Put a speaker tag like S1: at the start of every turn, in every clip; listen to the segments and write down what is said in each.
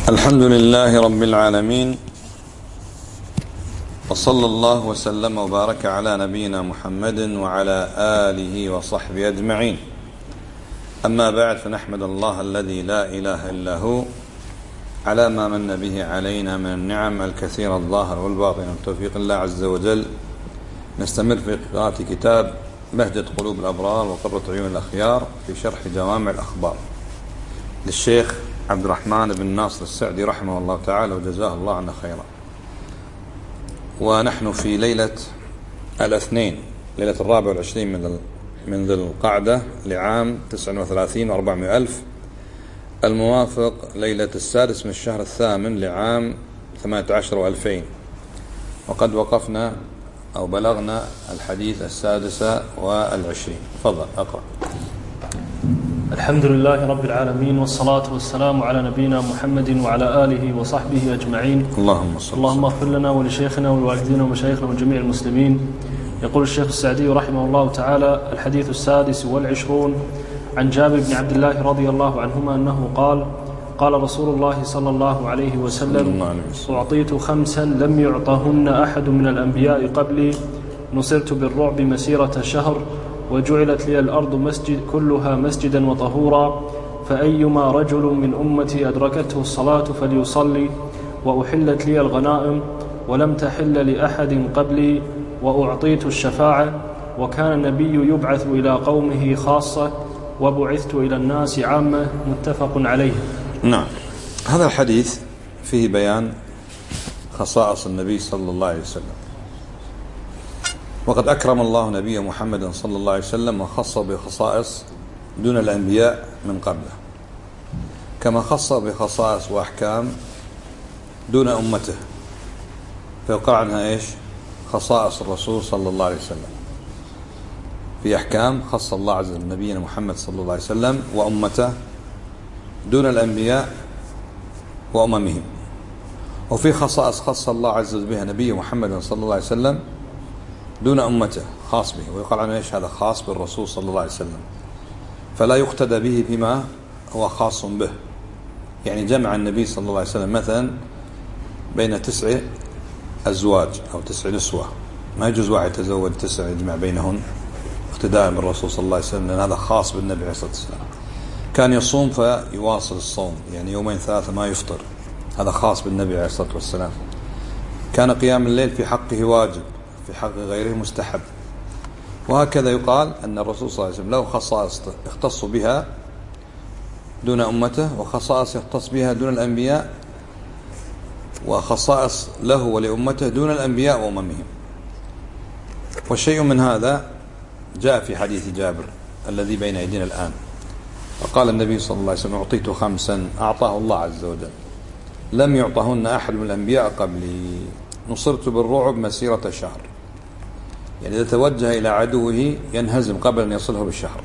S1: الحمد لله رب العالمين، وصلى الله وسلم وبارك على نبينا محمد وعلى آله وصحبه أجمعين. أما بعد، فنحمد الله الذي لا إله إلا هو على ما من به علينا من النعم الكثيرة الظاهرة والباطنة من توفيق الله عز وجل. نستمر في قراءة كتاب بهجة قلوب الأبرار وقرة عيون الأخيار في شرح جوامع الأخبار للشيخ عبد الرحمن بن ناصر السعدي رحمه الله تعالى وجزاه الله عنا خيرا. ونحن في ليلة الاثنين، ليلة 24 من ذي القعدة لعام 39 و400 ألف، الموافق ليلة 6 من الشهر الثامن لعام 18 و2000. وقد وقفنا أو بلغنا الحديث 26. تفضل اقرأ.
S2: الحمد لله رب العالمين، والصلاة والسلام على نبينا محمد وعلى آله وصحبه أجمعين. اللهم اغفر لنا ولشيخنا ولوالدينا ومشايخنا وجميع المسلمين. يقول الشيخ السعدي رحمه الله تعالى: الحديث 26 عن جابر بن عبد الله رضي الله عنهما أنه قال: قال رسول الله صلى الله عليه وسلم: أعطيت 5 لم يعطهن أحد من الأنبياء قبلي، نصرت بالرعب مسيرة شهر، وجعلت لي الأرض كلها مسجدا وطهورا، فأيما رجل من أمتي أدركته الصلاة فليصلي، وأحلت لي الغنائم ولم تحل لأحد قبلي، وأعطيت الشفاعة، وكان النبي يبعث إلى قومه خاصة، وبعثت إلى الناس عامة. متفق عليه.
S1: نعم، هذا الحديث فيه بيان خصائص النبي صلى الله عليه وسلم، وقد أكرم الله نبيه محمد صلى الله عليه وسلم وخص بخصائص دون الأنبياء من قبله، كما خص بخصائص وأحكام دون أمته، فيقع عنها إيش؟ خصائص الرسول صلى الله عليه وسلم. في أحكام خص الله عز وجل نبينا محمد صلى الله عليه وسلم وأمته دون الأنبياء وأممهم، وفي خصائص خص الله عز وجل بها نبيه محمد صلى الله عليه وسلم دون أمته، خاص به، ويقال عنه إيش؟ هذا خاص بالرسول صلى الله عليه وسلم، فلا يقتدى به فيما هو خاص به. يعني جمع النبي صلى الله عليه وسلم مثلا بين 9 أزواج أو 9 نسوة، ما يجوز واحد يتزوج 9 يجمع بينهن اقتداء بالرسول صلى الله عليه وسلم، لأن هذا خاص بالنبي عليه الصلاة والسلام. كان يصوم فيواصل الصوم، يعني 2 3 ما يفطر، هذا خاص بالنبي عليه الصلاة والسلام. كان قيام الليل في حقه واجب، في حق غيره مستحب. وهكذا يقال أن الرسول صلى الله عليه وسلم له خصائص يختص بها دون أمته، وخصائص يختص بها دون الأنبياء، وخصائص له ولأمته دون الأنبياء وأممهم. والشيء من هذا جاء في حديث جابر الذي بين أيدينا الآن. فقال النبي صلى الله عليه وسلم: أعطيت 5 أعطاه الله عز وجل لم يعطهن أحد من الأنبياء قبلي، نصرت بالرعب مسيرة شهر. يعني إذا توجه إلى عدوه ينهزم قبل أن يصله بالشهر.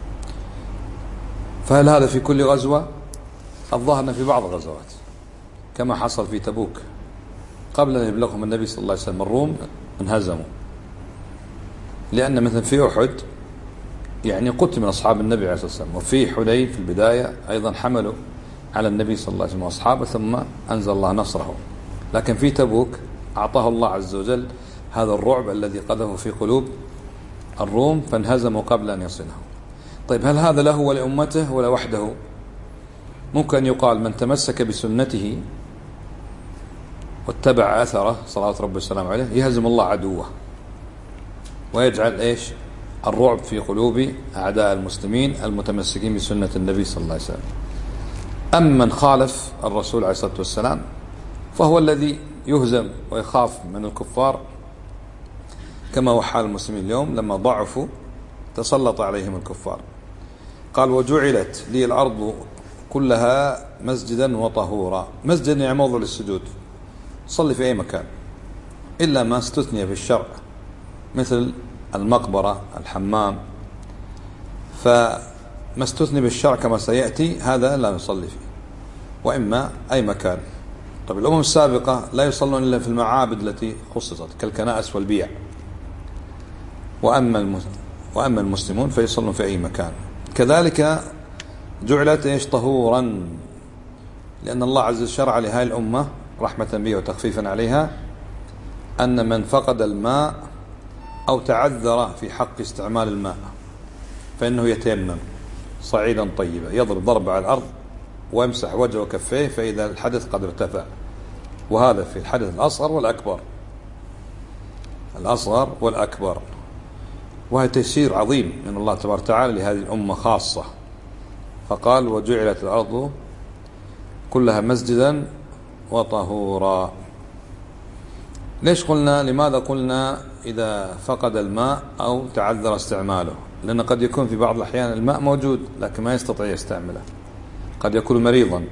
S1: فهل هذا في كل غزوة؟ الظاهر أن في بعض الغزوات، كما حصل في تبوك، قبل أن يبلغهم النبي صلى الله عليه وسلم الروم انهزموا، لأن مثلا في أحد يعني قتل من أصحاب النبي عليه الصلاة والسلام، وفي حنين في البداية أيضا حملوا على النبي صلى الله عليه وسلم وأصحابه ثم أنزل الله نصره. لكن في تبوك أعطاه الله عز وجل هذا الرعب الذي قذفه في قلوب الروم فانهزموا قبل أن يصله. طيب، هل هذا له ولأمته ولا وحده؟ ممكن يقال من تمسك بسنته واتبع أثره صلوات ربي والسلام عليه يهزم الله عدوه، ويجعل إيش؟ الرعب في قلوب أعداء المسلمين المتمسكين بسنة النبي صلى الله عليه وسلم. أما من خالف الرسول عليه الصلاة والسلام فهو الذي يهزم ويخاف من الكفار، كما هو حال المسلمين اليوم لما ضعفوا تسلط عليهم الكفار. قال: وجعلت لي الأرض كلها مسجدا وطهورا. مسجد يعني موضع للسجود، صلي في أي مكان، إلا ما استثني في الشرع مثل المقبرة، الحمام، فما استثني بالشرع كما سيأتي هذا لا نصلي فيه، وإما أي مكان. طيب، الأمم السابقة لا يصلون إلا في المعابد التي خصصت كالكنائس والبيع، وأما المسلمون فيصلون في أي مكان. كذلك جعلت إيش؟ طهورا، لأن الله عز وجل شرع لهذه الأمة رحمة بها وتخفيفا عليها أن من فقد الماء أو تعذر في حق استعمال الماء فإنه يتيمم صعيدا طيبا، يضرب ضربة على الأرض ويمسح وجهه وكفيه فإذا الحدث قد ارتفع. وهذا في الحدث الأصغر والأكبر، الأصغر والأكبر. وهي تيسير عظيم من الله تبارك وتعالى لهذه الأمة خاصة، فقال وجعلت الأرض كلها مسجدا وطهورا. ليش قلنا، لماذا قلنا إذا فقد الماء أو تعذر استعماله؟ لأن قد يكون في بعض الأحيان الماء موجود لكن ما يستطيع يستعمله، قد يكون مريضا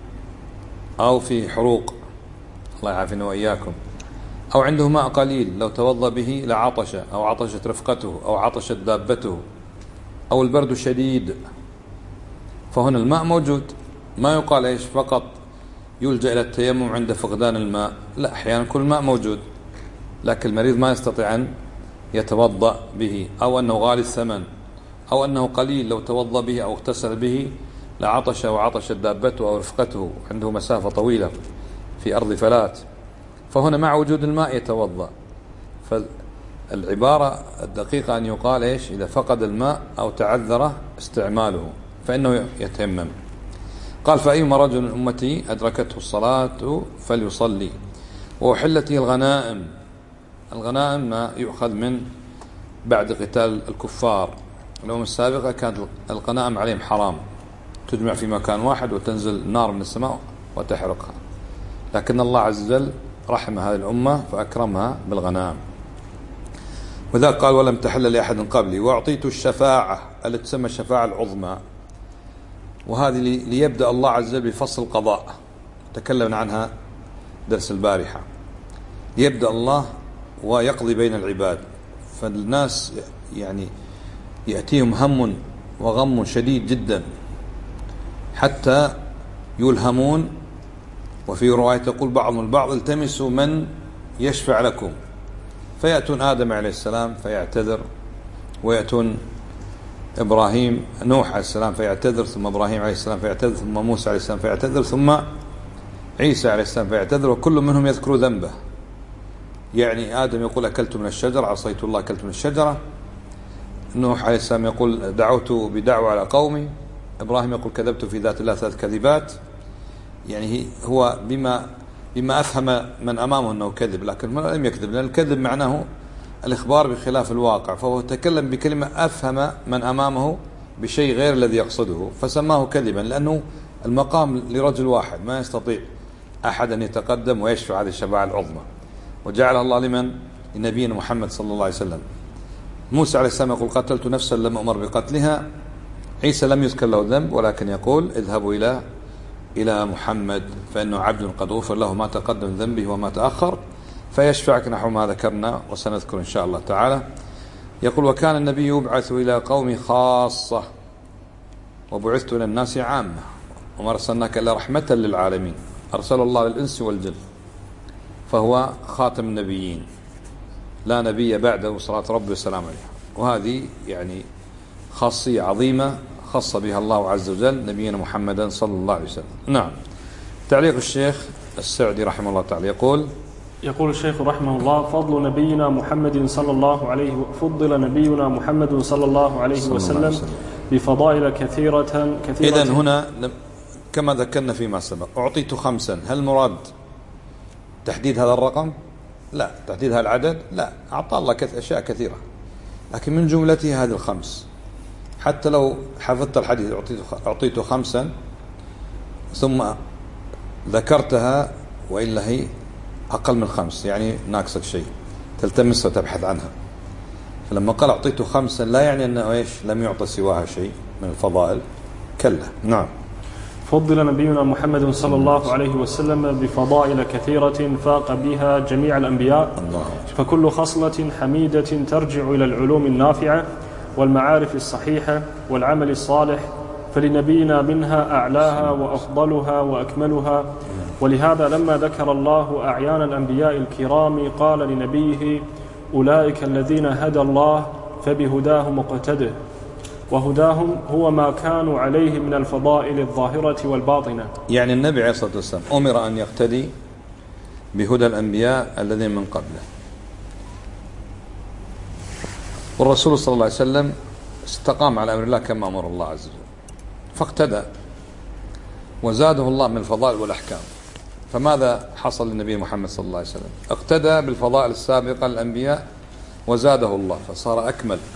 S1: أو في حروق الله يعافينا وإياكم، أو عنده ماء قليل لو توضأ به لعطش أو عطشت رفقته أو عطشت دابته أو البرد شديد. فهنا الماء موجود، ما يقال إيش فقط يلجأ إلى التيمم عند فقدان الماء، لا، أحيانا كل الماء موجود لكن المريض ما يستطيع أن يتوضأ به، أو أنه غالي الثمن، أو أنه قليل لو توضأ به أو اغتسل به لعطش أو عطشت دابته أو رفقته، عنده مسافة طويلة في أرض فلات، فهنا مع وجود الماء يتوضأ. فالعبارة الدقيقة أن يقال إيش إذا فقد الماء أو تعذر استعماله فإنه يتيمم. قال فأيما رجل من أمتي أدركته الصلاة فليصلي. وأحلت الغنائم، الغنائم ما يؤخذ من بعد قتال الكفار. الأمم السابقة كانت الغنائم عليهم حرام، تجمع في مكان واحد وتنزل نار من السماء وتحرقها، لكن الله عز وجل رحم هذه الأمة فأكرمها بالغنائم. وذلك قال ولم تحل لأحد قبلي وأعطيت الشفاعة التي تسمى الشفاعة العظمى، وهذه ليبدأ الله عز وجل بفصل القضاء، تكلمنا عنها درس البارحة. يبدأ الله ويقضي بين العباد، فالناس يعني يأتيهم هم وغم شديد جدا حتى يلهمون. وفي رواية يقول بعضهم البعض التمسوا من يشفع لكم، فيأتون آدم عليه السلام فيعتذر، ويأتون إبراهيم نوح عليه السلام فيعتذر، ثم إبراهيم عليه السلام فيعتذر، ثم موسى عليه السلام فيعتذر، ثم عيسى عليه السلام فيعتذر، وكل منهم يذكر ذنبه. يعني آدم يقول أكلت من الشجرة، عصيت الله أكلت من الشجرة. نوح عليه السلام يقول دعوت بدعوة على قومي. إبراهيم يقول كذبت في ذات الله 3 كذبات. يعني هو بما أفهم من أمامه أنه كذب، لكن لم يكذب، لأن الكذب معناه الإخبار بخلاف الواقع، فهو تكلم بكلمة أفهم من أمامه بشيء غير الذي يقصده فسماه كذبا، لأنه المقام لرجل واحد ما يستطيع أحد أن يتقدم ويشفع هذه الشفاعة العظمى، وجعلها الله لمن؟ لنبينا محمد صلى الله عليه وسلم. موسى عليه السلام يقول قتلت نفسا لم أمر بقتلها. عيسى لم يذكر له ذنب، ولكن يقول اذهبوا إلى محمد فإنه عبد قد غفر له ما تقدم من ذنبه وما تأخر، فيشفعك نحو ما ذكرنا وسنذكر إن شاء الله تعالى. يقول وكان النبي يبعث إلى قوم خاصة وبعثت إلى الناس عامة وما أرسلناك إلا رحمة للعالمين، أرسل الله للإنس والجن، فهو خاتم النبيين لا نبي بعده صلاة ربي والسلام عليه. وهذه يعني خاصية عظيمة خص بها الله عز وجل نبينا محمدا صلى الله عليه وسلم. نعم. تعليق الشيخ السعدي رحمه الله تعالى
S2: يقول الشيخ رحمه الله فضل نبينا محمد صلى الله عليه فضل نبينا محمد صلى الله عليه وسلم بفضائل كثيرة.
S1: إذن هنا كما ذكرنا فيما سبق أعطيت 5، هل المراد تحديد هذا الرقم؟ لا. تحديد هذا العدد؟ لا. أعطى الله أشياء كثيرة، لكن من جملته هذه 5. حتى لو حفظت الحديث أعطيت 5 ثم ذكرتها وإلا هي أقل من 5 يعني ناقصك شيء تلتمسها وتبحث عنها. فلما قال أعطيت 5 لا يعني أنه إيش لم يعطى سواها شيء من الفضائل، كلا. نعم.
S2: فضل نبينا محمد صلى الله عليه وسلم بفضائل كثيرة فاق بها جميع الأنبياء، فكل خصلة حميدة ترجع إلى العلوم النافعة والمعارف الصحيحة والعمل الصالح، فلنبينا منها أعلاها وأفضلها وأكملها. ولهذا لما ذكر الله أعيان الأنبياء الكرام قال لنبيه أولئك الذين هدى الله فبهداه مقتده. وهداهم هو ما كانوا عليه من الفضائل الظاهرة والباطنة.
S1: يعني النبي عليه الصلاة والسلام أمر أن يقتدي بهدى الأنبياء الذين من قبله، والرسول صلى الله عليه وسلم استقام على أمر الله كما أمر الله عز وجل فاقتدى وزاده الله من الفضائل والأحكام. فماذا حصل للنبي محمد صلى الله عليه وسلم؟ اقتدى بالفضائل السابقة للأنبياء وزاده الله فصار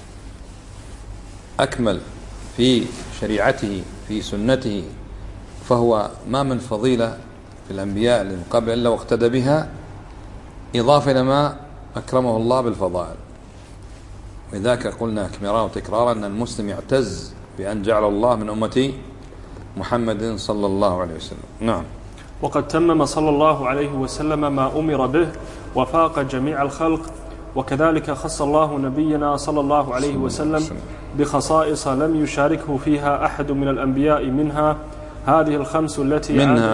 S1: أكمل في شريعته في سنته، فهو ما من فضيلة في الأنبياء اللي من قبل إلا واقتدى بها إضافة إلى ما أكرمه الله بالفضائل. لذلك قلنا مرارا وتكرارا أن المسلم يعتز بأن جعل الله من أمة محمد صلى الله عليه وسلم. نعم.
S2: وقد تمم صلى الله عليه وسلم ما أمر به وفاق جميع الخلق، وكذلك خص الله نبينا صلى الله عليه وسلم بخصائص لم يشاركه فيها أحد من الأنبياء، منها هذه الخمس التي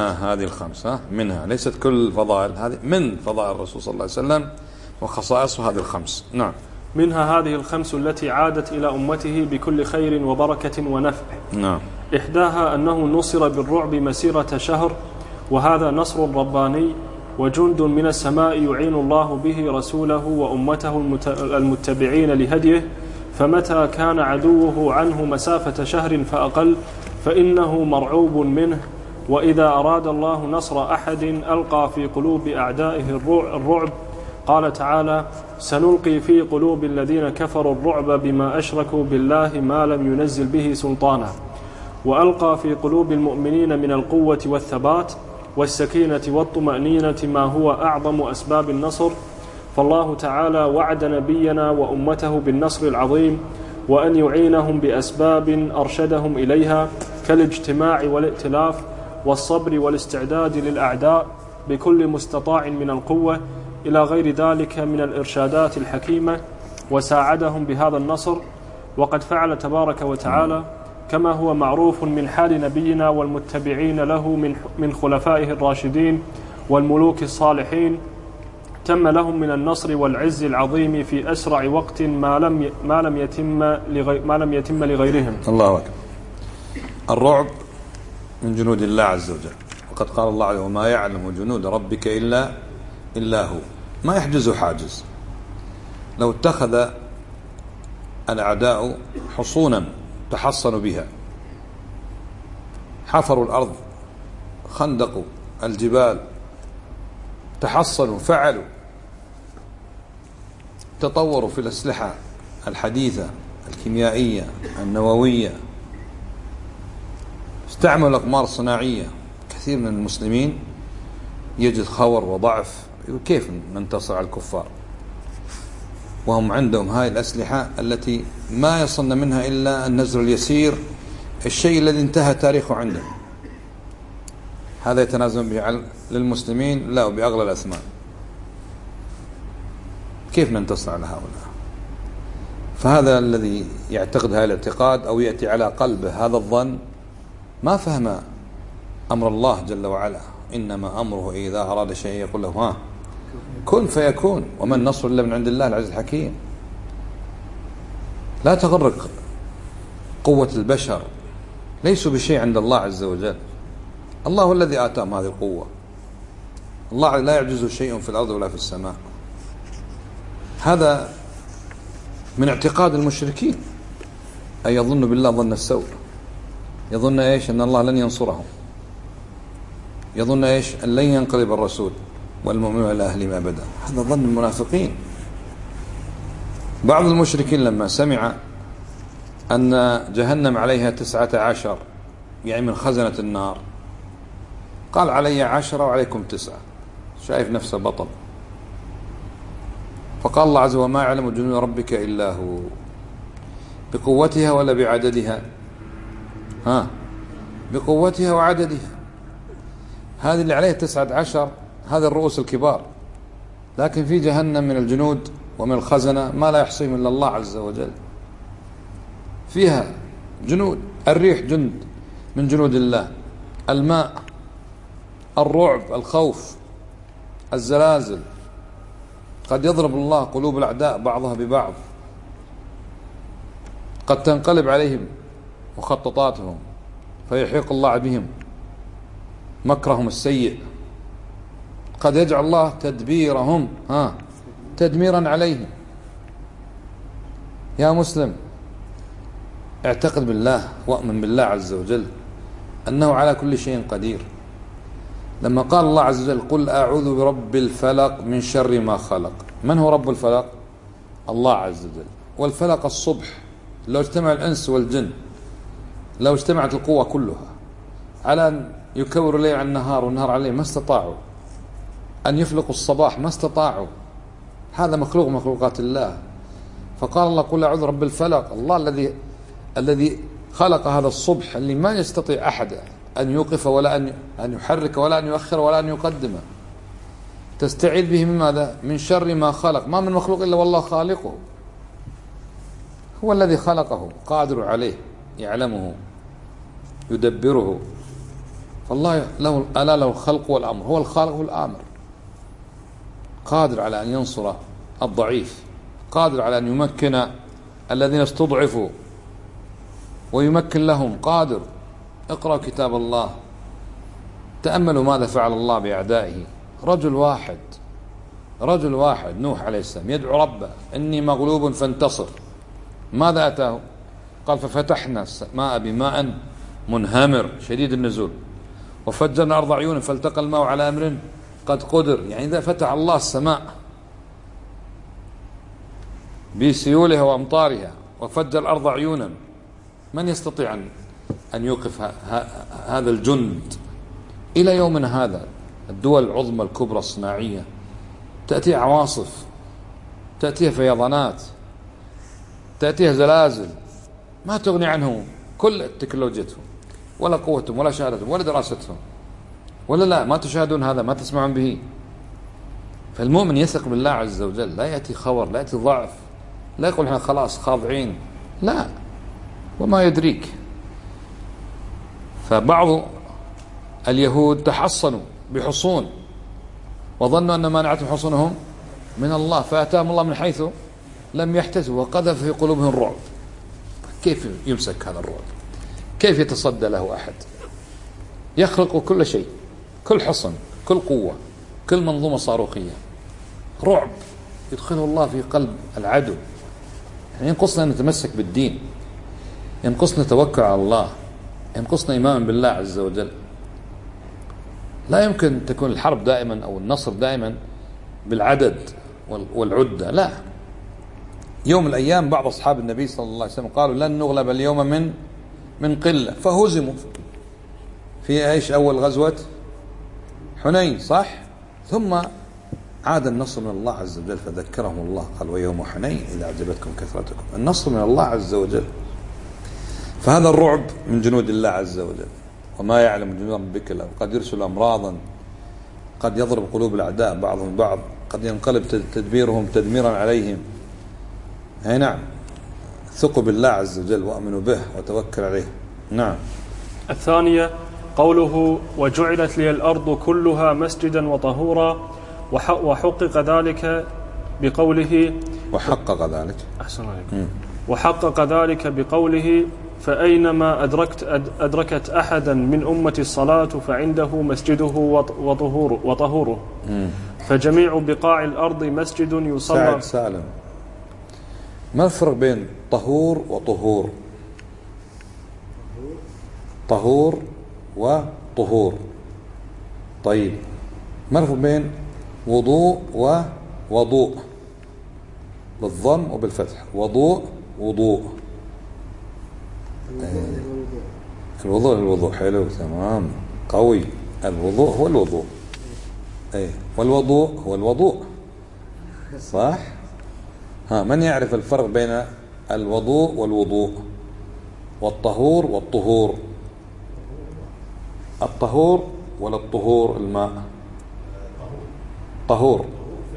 S1: منها ليست كل فضائل، هذه من فضائل الرسول صلى الله عليه وسلم وخصائصه هذه الخمس. نعم.
S2: منها هذه الخمس التي عادت إلى أمته بكل خير وبركة ونفع.
S1: نعم.
S2: إحداها أنه نصر بالرعب مسيرة شهر، وهذا نصر رباني وجند من السماء يعين الله به رسوله وأمته المتبعين لهديه، فمتى كان عدوه عنه مسافة شهر فأقل فإنه مرعوب منه. وإذا أراد الله نصر أحد ألقى في قلوب أعدائه الرعب. قال تعالى: سنلقي في قلوب الذين كفروا الرعب بما أشركوا بالله ما لم ينزل به سلطانا. وألقى في قلوب المؤمنين من القوة والثبات والسكينة والطمأنينة ما هو أعظم أسباب النصر. فالله تعالى وعد نبينا وأمته بالنصر العظيم، وأن يعينهم بأسباب أرشدهم إليها كالاجتماع والائتلاف والصبر والاستعداد للأعداء بكل مستطاع من القوة إلى غير ذلك من الإرشادات الحكيمة، وساعدهم بهذا النصر. وقد فعل تبارك وتعالى كما هو معروف من حال نبينا والمتبعين له من خلفائه الراشدين والملوك الصالحين، تم لهم من النصر والعز العظيم في أسرع وقت ما لم يتم لغيرهم.
S1: الله أكبر. الرعب من جنود الله عز وجل، وقد قال الله عليه: وما يعلم جنود ربك إلا هو. ما يحجزه حاجز. لو اتخذ الأعداء حصونا تحصنوا بها، حفروا الأرض، خندقوا الجبال، تحصنوا، فعلوا، تطوروا في الأسلحة الحديثة الكيميائية النووية، استعملوا الأقمار الصناعية، كثير من المسلمين يجد خور وضعف، كيف ننتصر على الكفار وهم عندهم هاي الأسلحة التي ما يصلنا منها إلا النزر اليسير، الشيء الذي انتهى تاريخه عندهم. هذا يتنازل به للمسلمين لا بأغلى الأثمان. كيف ننتصر على هؤلاء؟ فهذا الذي يعتقد هذا الاعتقاد أو يأتي على قلبه هذا الظن ما فهم أمر الله جل وعلا. إنما أمره إذا أراد شيء يقول له ها كن فيكون، وما النصر إلا من عند الله العزيز الحكيم. لا تغرق قوة البشر، ليسوا بشيء عند الله عز وجل. الله الذي آتاهم هذه القوة. الله لا يعجزه شيء في الأرض ولا في السماء. هذا من اعتقاد المشركين، أي يظن بالله ظن السوء. يظن إيش؟ أن الله لن ينصرهم. يظن إيش؟ أن لن ينقلب الرسول والمؤمنون إلى أهلهم أبدا. هذا ظن المنافقين. بعض المشركين لما سمع أن جهنم عليها 19 يعني من خزنة النار قال: علي 10 وعليكم 9. شايف نفسه بطل. فقال الله عز وجل: وما يعلم جنود ربك إلا هو. بقوتها ولا بعددها؟ بقوتها وعددها. هذه اللي عليها 19 هذا الرؤوس الكبار، لكن في جهنم من الجنود ومن الخزنة ما لا يحصيهم إلا الله عز وجل. فيها جنود، الريح جند من جنود الله، الماء، الرعب، الخوف، الزلازل. قد يضرب الله قلوب الأعداء بعضها ببعض. قد تنقلب عليهم مخططاتهم فيحيق الله بهم مكرهم السيء. قد يجعل الله تدبيرهم تدميرا عليهم. يا مسلم اعتقد بالله وأؤمن بالله عز وجل أنه على كل شيء قدير. لما قال الله عز وجل قل أعوذ برب الفلق من شر ما خلق، من هو رب الفلق؟ الله عز وجل. والفلق الصبح، لو اجتمع الإنس والجن، لو اجتمعت القوة كلها على أن يكوروا الليل عن النهار والنهار عليه ما استطاعوا، أن يفلقوا الصباح ما استطاعوا. هذا مخلوق مخلوقات الله. فقال الله قل أعوذ برب الفلق، الله الذي خلق هذا الصبح اللي ما يستطيع أحد أن يوقف ولا أن يحرك ولا أن يؤخر ولا أن يقدمه. تستعيذ به من ماذا؟ من شر ما خلق. ما من مخلوق إلا والله خالقه، هو الذي خلقه، قادر عليه، يعلمه، يدبره. فالله ألا له الخلق والأمر، هو الخالق والآمر، قادر على أن ينصر الضعيف، قادر على أن يمكن الذين استضعفوا ويمكن لهم، قادر. اقرأ كتاب الله، تأملوا ماذا فعل الله بأعدائه. رجل واحد نوح عليه السلام يدعو ربه إني مغلوب فانتصر. ماذا أتاه؟ قال ففتحنا السماء بماء منهمر شديد النزول وفجرنا الأرض عيونا فالتقى الماء على أمر قد قدر. يعني إذا فتح الله السماء بسيولها وأمطارها وفجر الأرض عيونا، من يستطيع أن يوقف هذا الجند؟ إلى يومنا هذا الدول العظمى الكبرى الصناعية تأتيها عواصف، تأتيها فيضانات، تأتيها زلازل، ما تغني عنهم كل تكنولوجيتهم ولا قوتهم ولا شهادتهم ولا دراستهم، ولا لا ما تشاهدون هذا، ما تسمعون به. فالمؤمن يثق بالله عز وجل، لا يأتي خور، لا يأتي ضعف، لا يقول احنا خلاص خاضعين، لا، وما يدريك. فبعض اليهود تحصنوا بحصون وظنوا أن مانعتهم حصونهم من الله، فأتاهم الله من حيث لم يحتسبوا وقذف في قلوبهم الرعب. كيف يمسك هذا الرعب؟ كيف يتصدى له أحد؟ يخلق كل شيء، كل حصن، كل قوة، كل منظومة صاروخية، رعب يدخله الله في قلب العدو. يعني ينقصنا أن نتمسك بالدين، ينقصنا توكل على الله، ينقصنا إيمان بالله عز وجل. لا يمكن تكون الحرب دائما أو النصر دائما بالعدد والعدة، لا. يوم من الأيام بعض أصحاب النبي صلى الله عليه وسلم قالوا لن نغلب اليوم من قلة، فهزموا في ايش؟ أول غزوة حنين، صح؟ ثم عاد النصر من الله عز وجل فذكرهم الله قال ويوم حنين إذا أعجبتكم كثرتكم. النصر من الله عز وجل. فهذا الرعب من جنود الله عز وجل، وما يعلم جنود ربك إلا هو. قد يرسل أمراضا، قد يضرب قلوب الأعداء بعضهم بعض، قد ينقلب تدبيرهم تدميرا عليهم. أي نعم، ثقوا بالله عز وجل وأمنوا به وتوكل عليه. نعم.
S2: الثانية قوله وجعلت لي الأرض كلها مسجدا وطهورا، وحقق ذلك بقوله وحقق ذلك بقوله فأينما أدركت أحدا من أمة الصلاة فعنده مسجده وطهوره. فجميع بقاع الأرض مسجد يصلى.
S1: سالم، ما الفرق بين طهور وطهور؟ طهور وطهور. طيب، ما الفرق بين وضوء ووضوء؟ بالضم وبالفتح. وضوء. الوضوء حلو، تمام، قوي. الوضوء هو الوضوء، والوضوء هو الوضوء، صح؟ من يعرف الفرق بين الوضوء والوضوء والطهور والطهور؟ الطهور ولا الطهور الماء؟ طهور.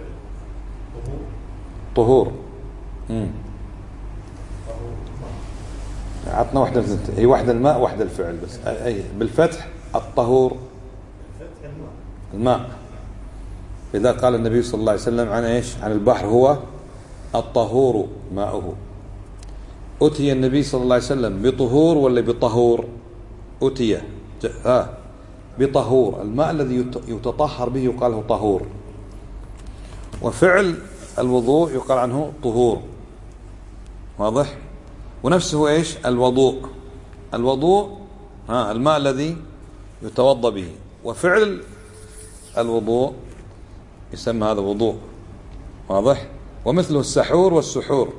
S1: عطنا واحدة، هي واحدة الماء واحدة الفعل بس. أي بالفتح الطهور الماء. إذا قال النبي صلى الله عليه وسلم عن إيش؟ عن البحر هو الطهور ماؤه. أتي النبي صلى الله عليه وسلم بطهور ولا بطهور؟ أتي بطهور، الماء الذي يتطهر به يقال له طهور، وفعل الوضوء يقال عنه طهور. واضح؟ ونفسه إيش؟ الوضوء الماء الذي يتوضأ به، وفعل الوضوء يسمى هذا وضوء. واضح؟ ومثله السحور والسحور.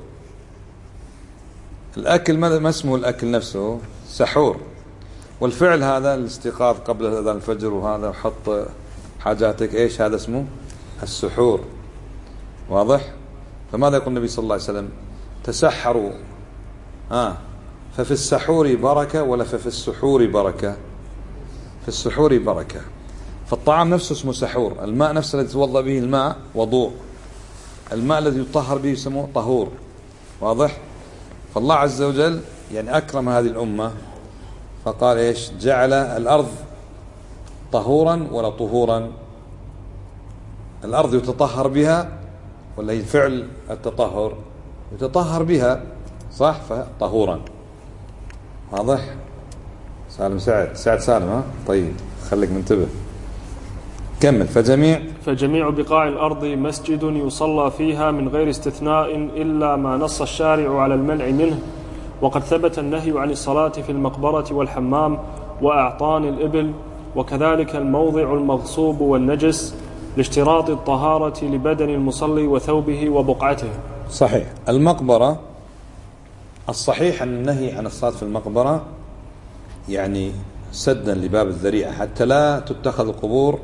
S1: الأكل ما اسمه الأكل نفسه؟ سحور. والفعل هذا الاستيقاظ قبل أذان الفجر، وهذا حط حاجاتك إيش، هذا اسمه السحور. واضح؟ فماذا يقول النبي صلى الله عليه وسلم؟ تسحروا ففي السحور بركة ولا ففي السحور بركة؟ في السحور بركة. فالطعام نفسه اسمه سحور، الماء نفسه الذي يتوضأ به الماء وضوء، الماء الذي يطهر به يسموه طهور. واضح؟ فالله عز وجل يعني أكرم هذه الأمة فقال إيش؟ جعل الأرض طهورا ولا طهورا؟ الأرض يتطهر بها ولا هي فعل التطهر؟ يتطهر بها، صح؟ فطهورا. واضح؟ سالم سعد سالم طيب خليك منتبه. كمل.
S2: فجميع بقاع الأرض مسجد يصلى فيها من غير استثناء إلا ما نص الشارع على المنع منه، وقد ثبت النهي عن الصلاة في المقبرة والحمام وأعطان الإبل، وكذلك الموضع المغصوب والنجس، لاشتراط الطهارة لبدن المصلي وثوبه وبقعته.
S1: صحيح. المقبرة الصحيح أن النهي عن الصلاة في المقبرة يعني سدا لباب الذريعة حتى لا تتخذ القبور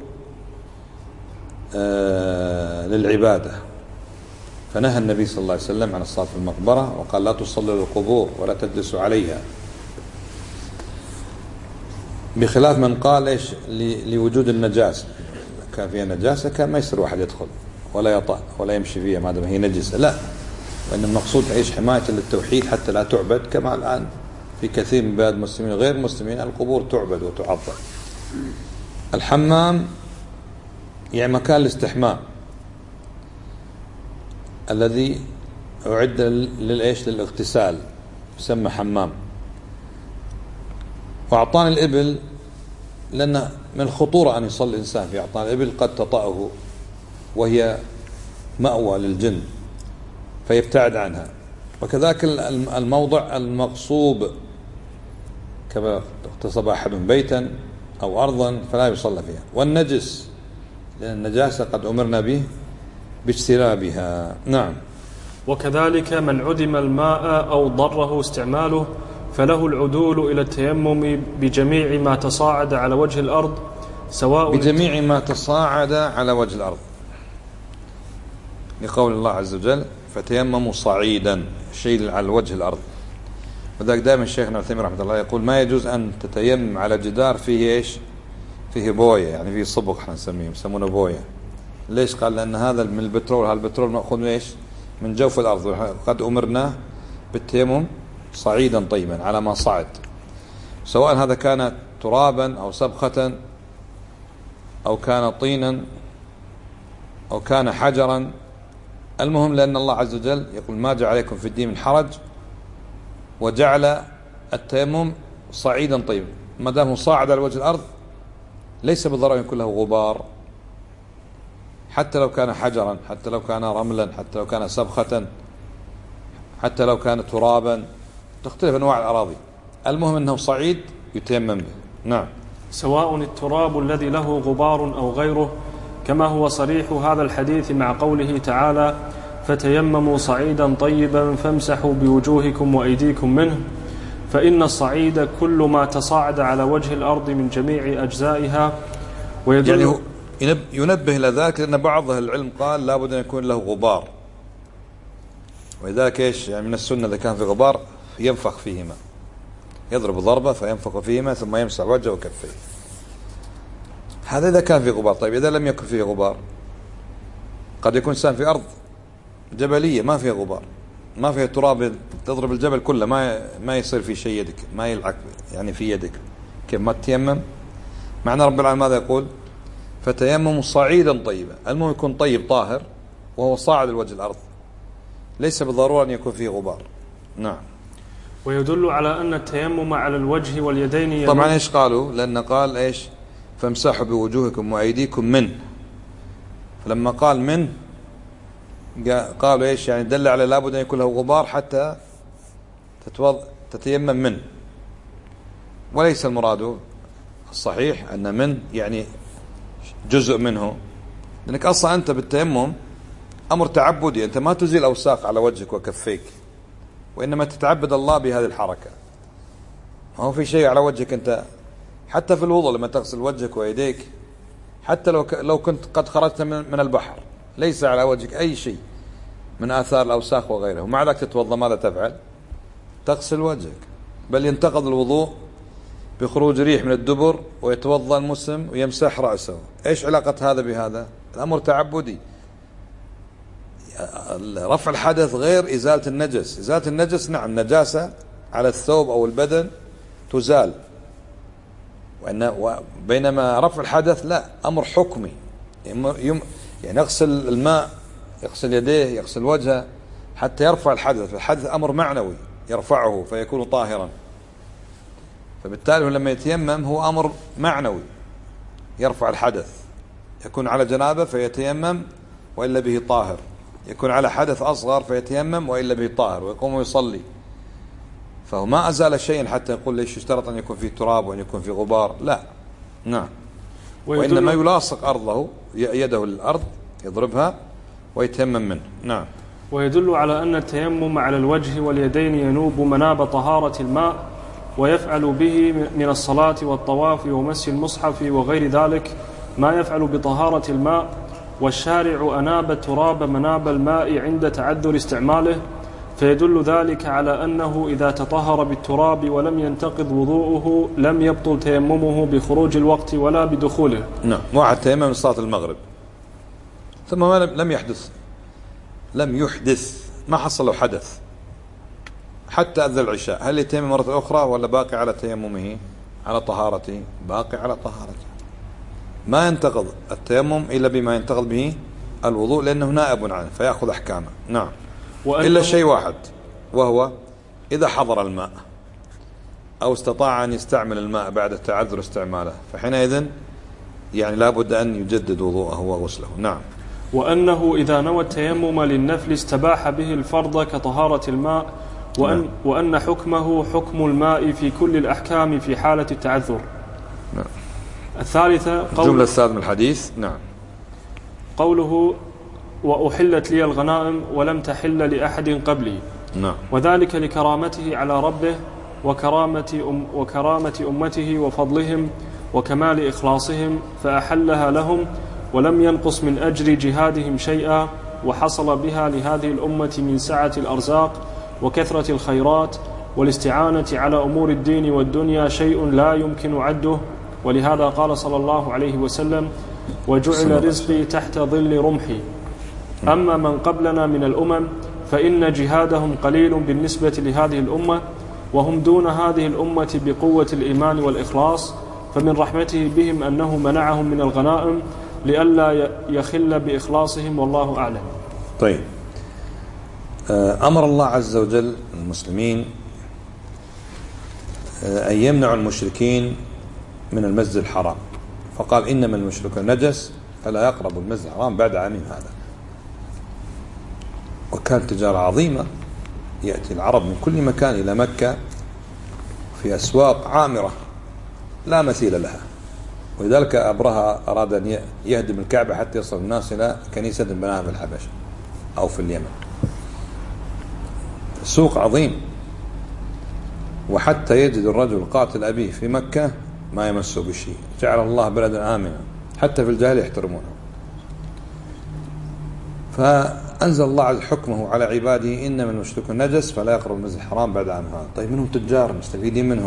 S1: للعبادة. فنهى النبي صلى الله عليه وسلم عن الصلاة في المقبرة وقال لا تصلوا للقبور ولا تجلسوا عليها، بخلاف من قال إيش لوجود النجاسة، كان فيها نجاسة كان ما يصير واحد يدخل ولا يطأ ولا يمشي فيها ما دام هي نجسة، لا، وإن المقصود إيش؟ حماية للتوحيد حتى لا تعبد، كما الآن في كثير من بلاد المسلمين غير المسلمين القبور تعبد وتعظم. الحمام يعني مكان الاستحمام الذي أعد للاغتسال يسمى حمام. وأعطان الإبل لأن من الخطورة أن يصلي الإنسان في أعطان الإبل، قد تطأه وهي مأوى للجن فيبتعد عنها. وكذلك الموضع المغصوب، كما اغتصب أحد بيتا أو أرضا فلا يصلى فيها. والنجس لأن النجاسة قد أمرنا به باجتنابها. نعم.
S2: وكذلك من عدم الماء أو ضره استعماله فله العدول إلى التيمم بجميع ما تصاعد على وجه الأرض، سواء
S1: بجميع ما تصاعد على وجه الأرض، لقول الله عز وجل فتيمموا صعيدا، شيء على وجه الأرض. وذلك دائما الشيخ عثيمين رحمه الله يقول ما يجوز أن تتيمم على جدار فيه إيش؟ فيه بوية، يعني فيه صبغ، احنا نسميه يسمونه بوية. ليش؟ قال لأن هذا من البترول، هذا البترول مأخوذ من إيش؟ من جوف الأرض، قد أمرنا بالتيمم صعيدا طيبا على ما صعد، سواء هذا كان ترابا أو صبخة أو كان طينا أو كان حجرا، المهم لأن الله عز وجل يقول ما جعل عليكم في الدين من حرج، وجعل التيمم صعيدا طيبا، ما دام صاعد على وجه الأرض ليس بالضرورة يكون له غبار، حتى لو كان حجرا، حتى لو كان رملا، حتى لو كان سبخة، حتى لو كان ترابا، تختلف أنواع الأراضي، المهم أنه صعيد يتيمم به. نعم.
S2: سواء التراب الذي له غبار أو غيره، كما هو صريح هذا الحديث مع قوله تعالى فتيمموا صعيدا طيبا فامسحوا بوجوهكم وأيديكم منه، فإن الصعيد كل ما تصاعد على وجه الأرض من جميع أجزائها.
S1: يعني ينبه إلى ذلك لأن بعض أهل العلم قال لا بد أن يكون له غبار، ولذلك إيش يعني من السنة إذا كان في غبار ينفخ فيهما، يضرب ضربة فينفخ فيهما ثم يمسح وجهه وكفيه، هذا إذا كان في غبار. طيب إذا لم يكن فيه غبار، قد يكون إنسان في أرض جبلية ما فيها غبار، ما فيها تراب تضرب الجبل كله، ما يصير في شيء يدك، ما يلعق يعني في يدك، كيف ما تتيمم؟ معنى رب العالمين ماذا يقول؟ فتيمموا صعيدا طيبا، المهم يكون طيب طاهر وهو صاعد الوجه الأرض، ليس بالضرورة أن يكون فيه غبار. نعم.
S2: ويدل على أن التيمم على الوجه واليدين
S1: طبعا إيش قالوا؟ لأن قال إيش؟ فامسحوا بوجوهكم وأيديكم منه. فلما قال من قالوا إيش يعني؟ دل على لابد أن يكون له غبار حتى تتيمم منه، وليس المراد الصحيح أن من يعني جزء منه، لأنك أصلا أنت بالتيمم أمر تعبدي، أنت ما تزيل أوساخ على وجهك وكفيك، وإنما تتعبد الله بهذه الحركة. ما هو في شيء على وجهك أنت، حتى في الوضوء لما تغسل وجهك ويديك، حتى لو كنت قد خرجت من البحر ليس على وجهك أي شيء من آثار الأوساخ وغيره، ومع ذلك تتوضأ، ماذا تفعل؟ تغسل وجهك. بل ينتقض الوضوء بخروج ريح من الدبر، ويتوضأ المسلم ويمسح رأسه. إيش علاقة هذا بهذا؟ الأمر تعبدي. رفع الحدث غير إزالة النجس. إزالة النجس نعم، نجاسة على الثوب أو البدن تزال، بينما رفع الحدث لا، أمر حكمي. يعني يغسل الماء، يغسل يديه، يغسل وجهه حتى يرفع الحدث. الحدث أمر معنوي يرفعه فيكون طاهرا، فبالتالي لما يتيمم هو أمر معنوي يرفع الحدث. يكون على جنابه فيتيمم وإلا به طاهر، يكون على حدث أصغر فيتيمم وإلا به طاهر، ويقوم ويصلي. فهو ما أزال شيئا حتى يقول ليش يشترط أن يكون فيه تراب وأن يكون فيه غبار، لا. نعم. وإنما يلاصق أرضه، يده للأرض يضربها ويتيمم منه. نعم.
S2: ويدل على أن التيمم على الوجه واليدين ينوب مناب طهارة الماء، ويفعل به من الصلاة والطواف ومس المصحف وغير ذلك ما يفعل بطهارة الماء. والشارع أناب التراب مناب الماء عند تعذر استعماله، فيدل ذلك على أنه إذا تطهر بالتراب ولم ينتقض وضوءه لم يبطل تيممه بخروج الوقت ولا بدخوله.
S1: نعم. واحد تيمم من صلاة المغرب ثم لم يحدث، ما حصل له حدث حتى أذن العشاء، هل يتيمم مرة أخرى ولا باقي على تيممه على طهارته؟ باقي على طهارته. ما ينتقض التيمم إلا بما ينتقض به الوضوء، لأنه نائب عنه فيأخذ أحكامه. نعم. إلا شيء واحد، وهو إذا حضر الماء أو استطاع أن يستعمل الماء بعد تعذر استعماله، فحينئذ يعني لابد أن يجدد وضوءه وغسله. نعم.
S2: وأنه إذا نوى التيمم للنفل استباح به الفرض كطهارة الماء، وأن حكمه حكم الماء في كل الأحكام في حالة التعذر.
S1: نعم.
S2: الثالثة
S1: الجملة الثالثة من الحديث. نعم.
S2: قوله وأحلت لي الغنائم ولم تحل لأحد قبلي.
S1: نعم.
S2: وذلك لكرامته على ربه وكرامة أمته وفضلهم وكمال إخلاصهم، فأحلها لهم ولم ينقص من أجر جهادهم شيئا، وحصل بها لهذه الأمة من سعة الأرزاق وكثرة الخيرات والاستعانة على أمور الدين والدنيا شيء لا يمكن عده. ولهذا قال صلى الله عليه وسلم: وجعل رزقي تحت ظل رمحي. أما من قبلنا من الأمم فإن جهادهم قليل بالنسبة لهذه الأمة، وهم دون هذه الأمة بقوة الإيمان والإخلاص، فمن رحمته بهم أنه منعهم من الغنائم لئلا يخل بإخلاصهم، والله أعلم.
S1: طيب. أمر الله عز وجل المسلمين أن يمنعوا المشركين من المسجد الحرام، فقال: إنما المشركون نجس فلا يقربوا المسجد الحرام بعد عامهم هذا. وكانت تجارة عظيمة، يأتي العرب من كل مكان إلى مكة في أسواق عامرة لا مثيل لها، ولذلك أبرهة أراد أن يهدم الكعبة حتى يصل الناس إلى كنيسة بناها في الحبشة أو في اليمن. سوق عظيم، وحتى يجد الرجل قاتل أبيه في مكة ما يمسه بشيء. جعل الله بلدا آمنا، حتى في الجاهل يحترمونه. فأنزل الله عز حكمه على عباده: إنما المشركون نجس فلا يقربوا المسجد الحرام بعد عام هذا. طيب منهم تجار مستفيدين منهم،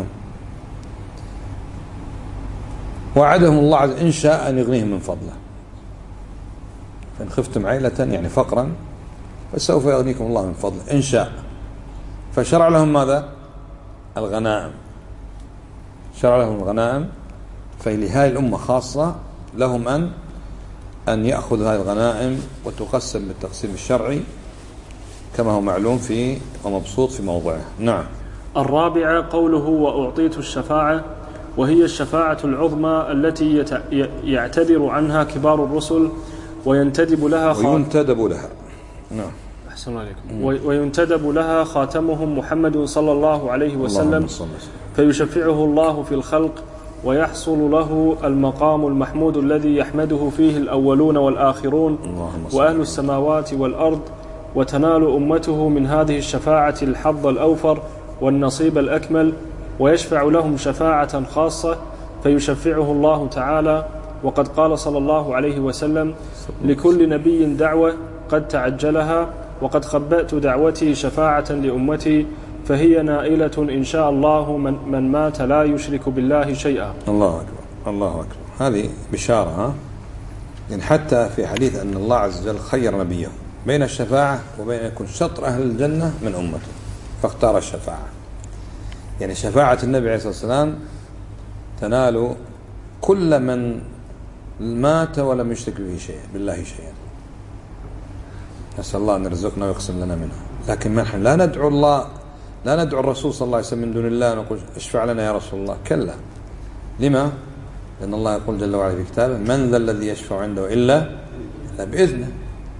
S1: وعدهم الله عز إن شاء أن يغنيهم من فضله، فإن خفتم عيلة يعني فقرا فسوف يغنيكم الله من فضله إن شاء. فشرع لهم ماذا؟ الغنائم. شرع لهم الغنائم، فلهذه الأمة خاصة لهم أن يأخذ هذه الغنائم وتقسم بالتقسيم الشرعي كما هو معلوم في ومبسوط في موضعه. نعم.
S2: الرابعة قوله وأعطيت الشفاعة، وهي الشفاعة العظمى التي يعتذر عنها كبار الرسل وينتدب لها
S1: نعم.
S2: أحسن عليكم. وينتدب لها خاتمهم محمد صلى الله عليه وسلم، فيشفعه الله في الخلق ويحصل له المقام المحمود الذي يحمده فيه الأولون والآخرون وأهل السماوات والأرض، وتنال أمته من هذه الشفاعة الحظ الأوفر والنصيب الأكمل، ويشفع لهم شفاعة خاصة فيشفعه الله تعالى. وقد قال صلى الله عليه وسلم: لكل نبي دعوة قد تعجلها، وقد خبأت دعوتي شفاعة لأمتي، فهي نائلة إن شاء الله من مات لا يشرك بالله شيئا.
S1: الله أكبر الله أكبر. هذه بشارة، ها؟ يعني حتى في حديث أن الله عز وجل خير نبيه بين الشفاعة وبين يكون شطر أهل الجنة من أمته، فاختار الشفاعة. يعني شفاعة النبي عليه الصلاة والسلام تنال كل من مات ولم يشرك بالله شيئا. نسأل الله أن يرزقنا ويقسم لنا منها. لكن نحن لا ندعو الله، لا ندعو الرسول صلى الله عليه وسلم من دون الله ونقول اشفع لنا يا رسول الله. كلا. لما؟ لأن الله يقول جل وعلا في كتابه: من ذا الذي يشفع عنده إلا بإذنه.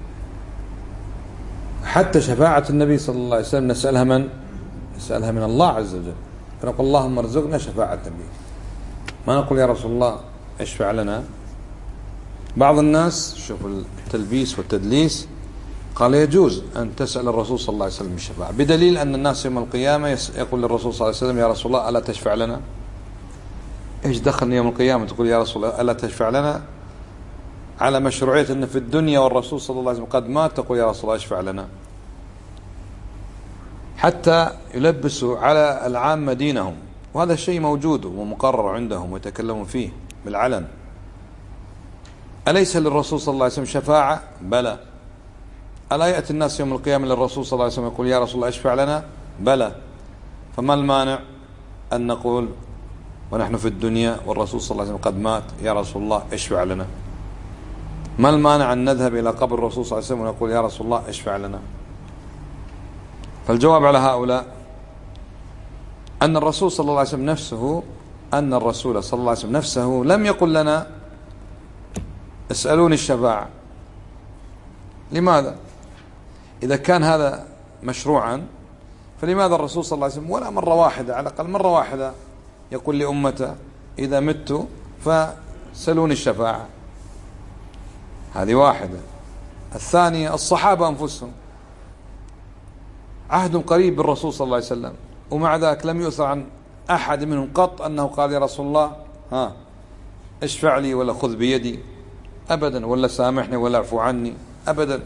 S1: حتى شفاعة النبي صلى الله عليه وسلم نسألها من الله عز وجل، فنقول اللهم ارزقنا شفاعة نبيك. ما نقول يا رسول الله اشفع لنا. بعض الناس شوف التلبيس والتدليس، قال يجوز أن تسأل الرسول صلى الله عليه وسلم الشفاعة، بدليل أن الناس يوم القيامة يقول للرسول صلى الله عليه وسلم: يا رسول الله ألا تشفع لنا؟ إيش دخلني يوم القيامة تقول يا رسول الله ألا تشفع لنا؟ على مشروعية أن في الدنيا والرسول صلى الله عليه وسلم قد مات تقول يا رسول الله اشفع لنا، حتى يلبسوا على العامة دينهم. وهذا الشيء موجود ومقرر عندهم ويتكلمون فيه بالعلن. أليس للرسول صلى الله عليه وسلم شفاعة؟ بلى. ألا يأتي الناس يوم القيامة للرسول صلى الله عليه وسلم يقول يا رسول الله اشفع لنا؟ بلى. فما المانع أن نقول ونحن في الدنيا والرسول صلى الله عليه وسلم قد مات يا رسول الله اشفع لنا؟ ما المانع أن نذهب إلى قبر الرسول صلى الله عليه وسلم ونقول يا رسول الله اشفع لنا؟ فالجواب على هؤلاء أن الرسول صلى الله عليه وسلم نفسه لم يقل لنا اسألوني الشفاعة. لماذا؟ إذا كان هذا مشروعا فلماذا الرسول صلى الله عليه وسلم ولا مرة واحدة، على الأقل مرة واحدة، يقول لأمته إذا مت فسألوني الشفاعة؟ هذه واحدة. الثانية الصحابة أنفسهم عهد قريب بالرسول صلى الله عليه وسلم، ومع ذلك لم يؤثر عن أحد منهم قط أنه قال يا رسول الله اشفع لي ولا خذ بيدي أبدا، ولا سامحني ولا اعفو عني أبدا.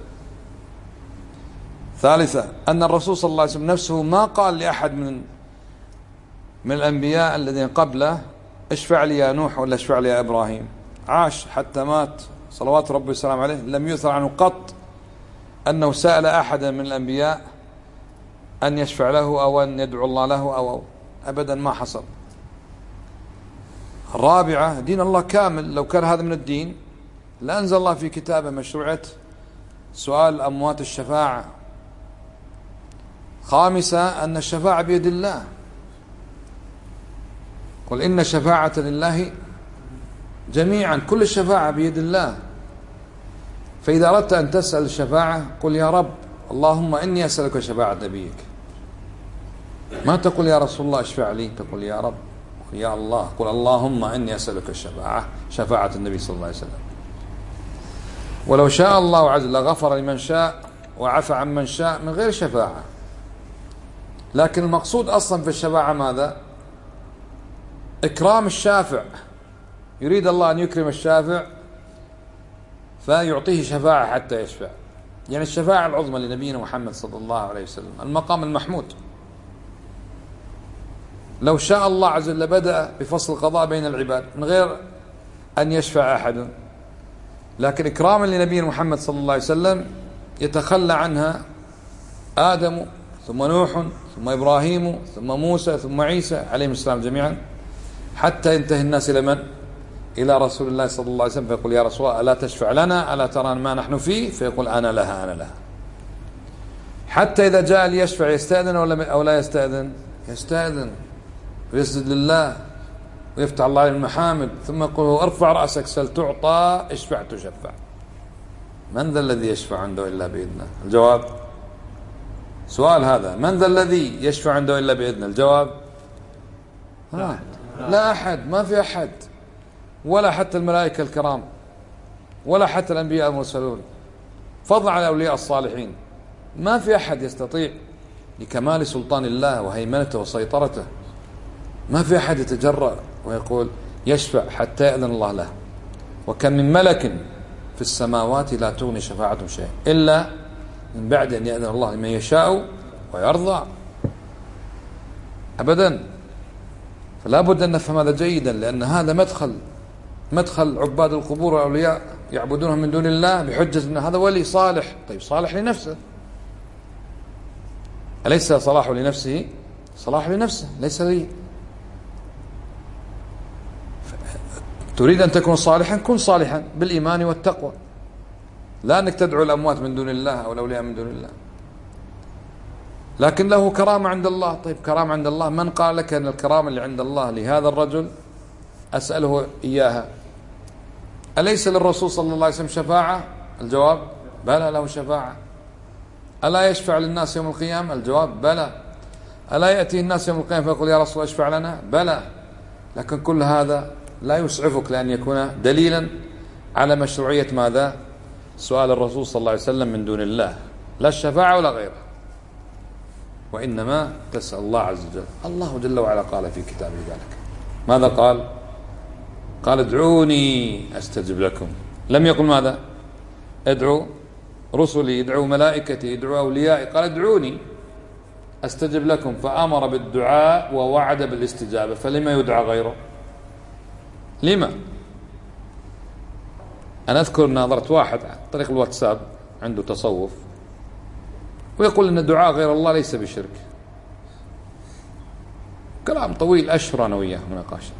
S1: ثالثة أن الرسول صلى الله عليه وسلم نفسه ما قال لأحد من الأنبياء الذين قبله اشفع لي يا نوح ولا اشفع لي يا إبراهيم. عاش حتى مات صلوات ربي والسلام عليه، لم يؤثر عنه قط أنه سأل أحدا من الأنبياء أن يشفع له أو أن يدعو الله له أو أبدا، ما حصل. الرابعة دين الله كامل، لو كان هذا من الدين لأنزل الله في كتابه مشروعة سؤال أموات الشفاعة. خامسة أن الشفاعة بيد الله، قل إن الشفاعة لله جميعا، كل الشفاعة بيد الله. فإذا أردت أن تسأل الشفاعة قل يا رب اللهم إني أسألك شفاعة نبيك. ما تقول يا رسول الله اشفع لي، تقول يا رب يا الله، قل اللهم إني أسألك الشفاعة، شفاعة النبي صلى الله عليه وسلم. ولو شاء الله عز وجل غفر لمن شاء وعفى عن من شاء من غير شفاعة. لكن المقصود أصلا في الشفاعة ماذا؟ إكرام الشافع. يريد الله أن يكرم الشافع فيعطيه شفاعة حتى يشفع. يعني الشفاعة العظمى لنبينا محمد صلى الله عليه وسلم، المقام المحمود. لو شاء الله عز وجل بدأ بفصل القضاء بين العباد من غير أن يشفع أحد، لكن إكراما لنبينا محمد صلى الله عليه وسلم يتخلى عنها آدم ثم نوح ثم إبراهيم ثم موسى ثم عيسى عليهم السلام جميعا، حتى ينتهي الناس إلى من؟ إلى رسول الله صلى الله عليه وسلم، فيقول يا رسول الله ألا تشفع لنا، ألا ترى ما نحن فيه؟ فيقول أنا لها أنا لها. حتى إذا جاء ليشفع يستأذن أو لا يستأذن؟ يستأذن ويسجد لله ويفتح الله المحامد، ثم يقول ارفع رأسك سل تعطى، اشفع تشفع. من ذا الذي يشفع عنده إلا بإذنه؟ الجواب سؤال هذا، من ذا الذي يشفع عنده إلا بإذنه؟ الجواب لا أحد، ما في أحد، ولا حتى الملائكة الكرام، ولا حتى الأنبياء المرسلون، فضلا عن الأولياء الصالحين. ما في أحد يستطيع لكمال سلطان الله وهيمنته وسيطرته، ما في أحد يتجرأ ويقول يشفع حتى يأذن الله له. وكم من ملك في السماوات لا تغني شفاعتهم شيئا إلا من بعد أن يأذن الله لمن يشاء ويرضى. أبدا. فلا بد أن نفهم هذا جيدا، لأن هذا مدخل عباد القبور والأولياء يعبدونهم من دون الله بحجة أن هذا ولي صالح. طيب صالح لنفسه، أليس صلاح لنفسه؟ صلاح لنفسه ليس لي. تريد أن تكون صالحا، كن صالحا بالإيمان والتقوى، لا أنك تدعو الأموات من دون الله أو الأولياء من دون الله. لكن له كرامة عند الله. طيب كرامة عند الله، من قال لك أن الكرامة اللي عند الله لهذا الرجل أسأله إياها؟ أليس للرسول صلى الله عليه وسلم شفاعة؟ الجواب بلى له شفاعة. ألا يشفع للناس يوم القيامة؟ الجواب بلى. ألا يأتي الناس يوم القيامة فيقول يا رسول اشفع لنا؟ بلى. لكن كل هذا لا يسعفك لأن يكون دليلا على مشروعية ماذا؟ سؤال الرسول صلى الله عليه وسلم من دون الله، لا الشفاعة ولا غيره، وإنما تسأل الله عز وجل. الله جل وعلا قال في كتابه ذلك. ماذا قال؟ قال ادعوني أستجب لكم. لم يقل ماذا؟ ادعوا رسلي، ادعوا ملائكتي، ادعوا أوليائي. قال ادعوني أستجب لكم، فأمر بالدعاء ووعد بالاستجابة. فلما يدعى غيره؟ لما؟ أنا أذكر ناظرت واحد عن طريق الواتساب عنده تصوف ويقول أن الدعاء غير الله ليس بشرك. كلام طويل أشهر أنا وياه مناقشة.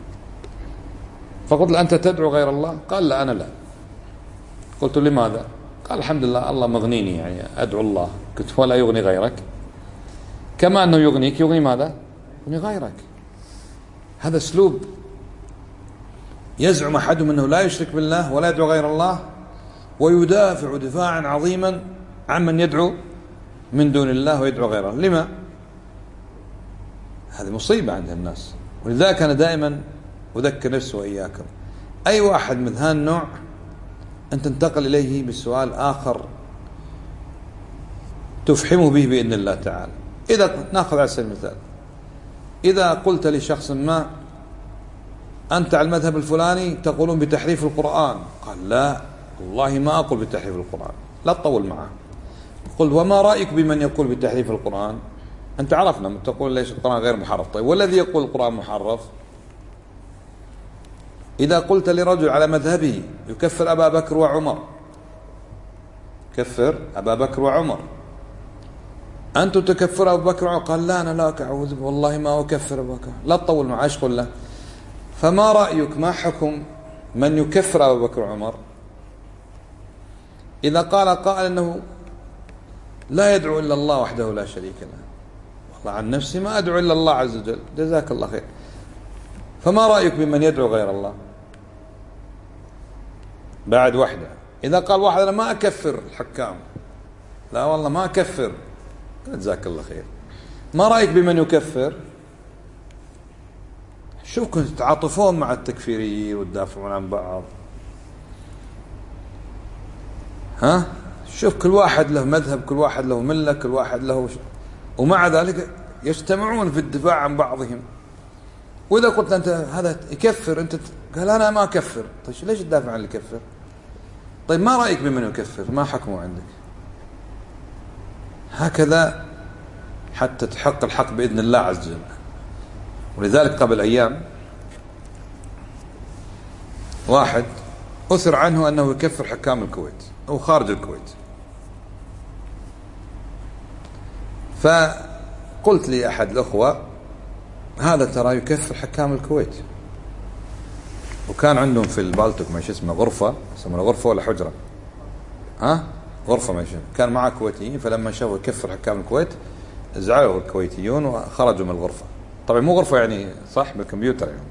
S1: فقلت له أنت تدعو غير الله؟ قال لا أنا لا. قلت لماذا؟ قال الحمد لله الله مغنيني، يعني أدعو الله. قلت ولا يغني غيرك؟ كما أنه يغنيك يغني ماذا؟ يغني غيرك. هذا أسلوب يزعم أحدهم أنه لا يشرك بالله ولا يدعو غير الله، ويدافع دفاعا عظيما عمن يدعو من دون الله ويدعو غيره. لما؟ هذه مصيبة عند الناس. ولذلك أنا دائما أذكر نفسي وإياكم، أي واحد من هذا النوع أن تنتقل إليه بسؤال آخر تفحمه به بإذن الله تعالى. إذا نأخذ على سبيل المثال، إذا قلت لشخص ما أنت على المذهب الفلاني تقولون بتحريف القرآن، قال لا والله ما أقول بتحريف القرآن، لا تطول معه. قل وما رأيك بمن يقول بتحريف القرآن؟ أنت عرفنا تقول ليش القرآن غير محرف. طيب والذي يقول القرآن محرف؟ إذا قلت لرجل على مذهبه يكفر أبا بكر وعمر، كفر أبا بكر وعمر، أنتم تكفر أبا بكر وعمر، قال لا أنا لا أعوذ والله ما أكفر أبا بكر. لا تطول معه، إيش قل له؟ فما رأيك، ما حكم من يكفر أبا بكر وعمر؟ إذا قال قائل أنه لا يدعو إلا الله وحده لا شريك له، والله عن نفسي ما أدعو إلا الله عز وجل، جزاك الله خير. فما رأيك بمن يدعو غير الله؟ بعد وحده. إذا قال واحد أنا ما أكفر الحكام، لا والله ما أكفر، جزاك الله خير. ما رأيك بمن يكفر؟ شوف كنت تعاطفون مع التكفيريين وتدافعون عن بعض. ها شوف كل واحد له مذهب، كل واحد له ملة، كل واحد له ومع ذلك يجتمعون في الدفاع عن بعضهم. وإذا قلت أنت هذا يكفر، أنت قال أنا ما أكفر، طيب ليش تدافع عن اللي يكفر؟ طيب ما رأيك بمن يكفر؟ ما حكمه عندك؟ هكذا حتى تحقق الحق بإذن الله عز وجل. ولذلك قبل أيام واحد أثر عنه أنه يكفر حكام الكويت أو خارج الكويت، فقلت لي أحد الأخوة هذا ترى يكفر حكام الكويت، وكان عندهم في البالتوك ما اسمه غرفة، يسمونها غرفة ولا حجرة، غرفة ما كان معه كويتيين، فلما شافوا يكفر حكام الكويت زعلوا الكويتيون وخرجوا من الغرفة. طبعا مو غرفة يعني صح، بالكمبيوتر يعني.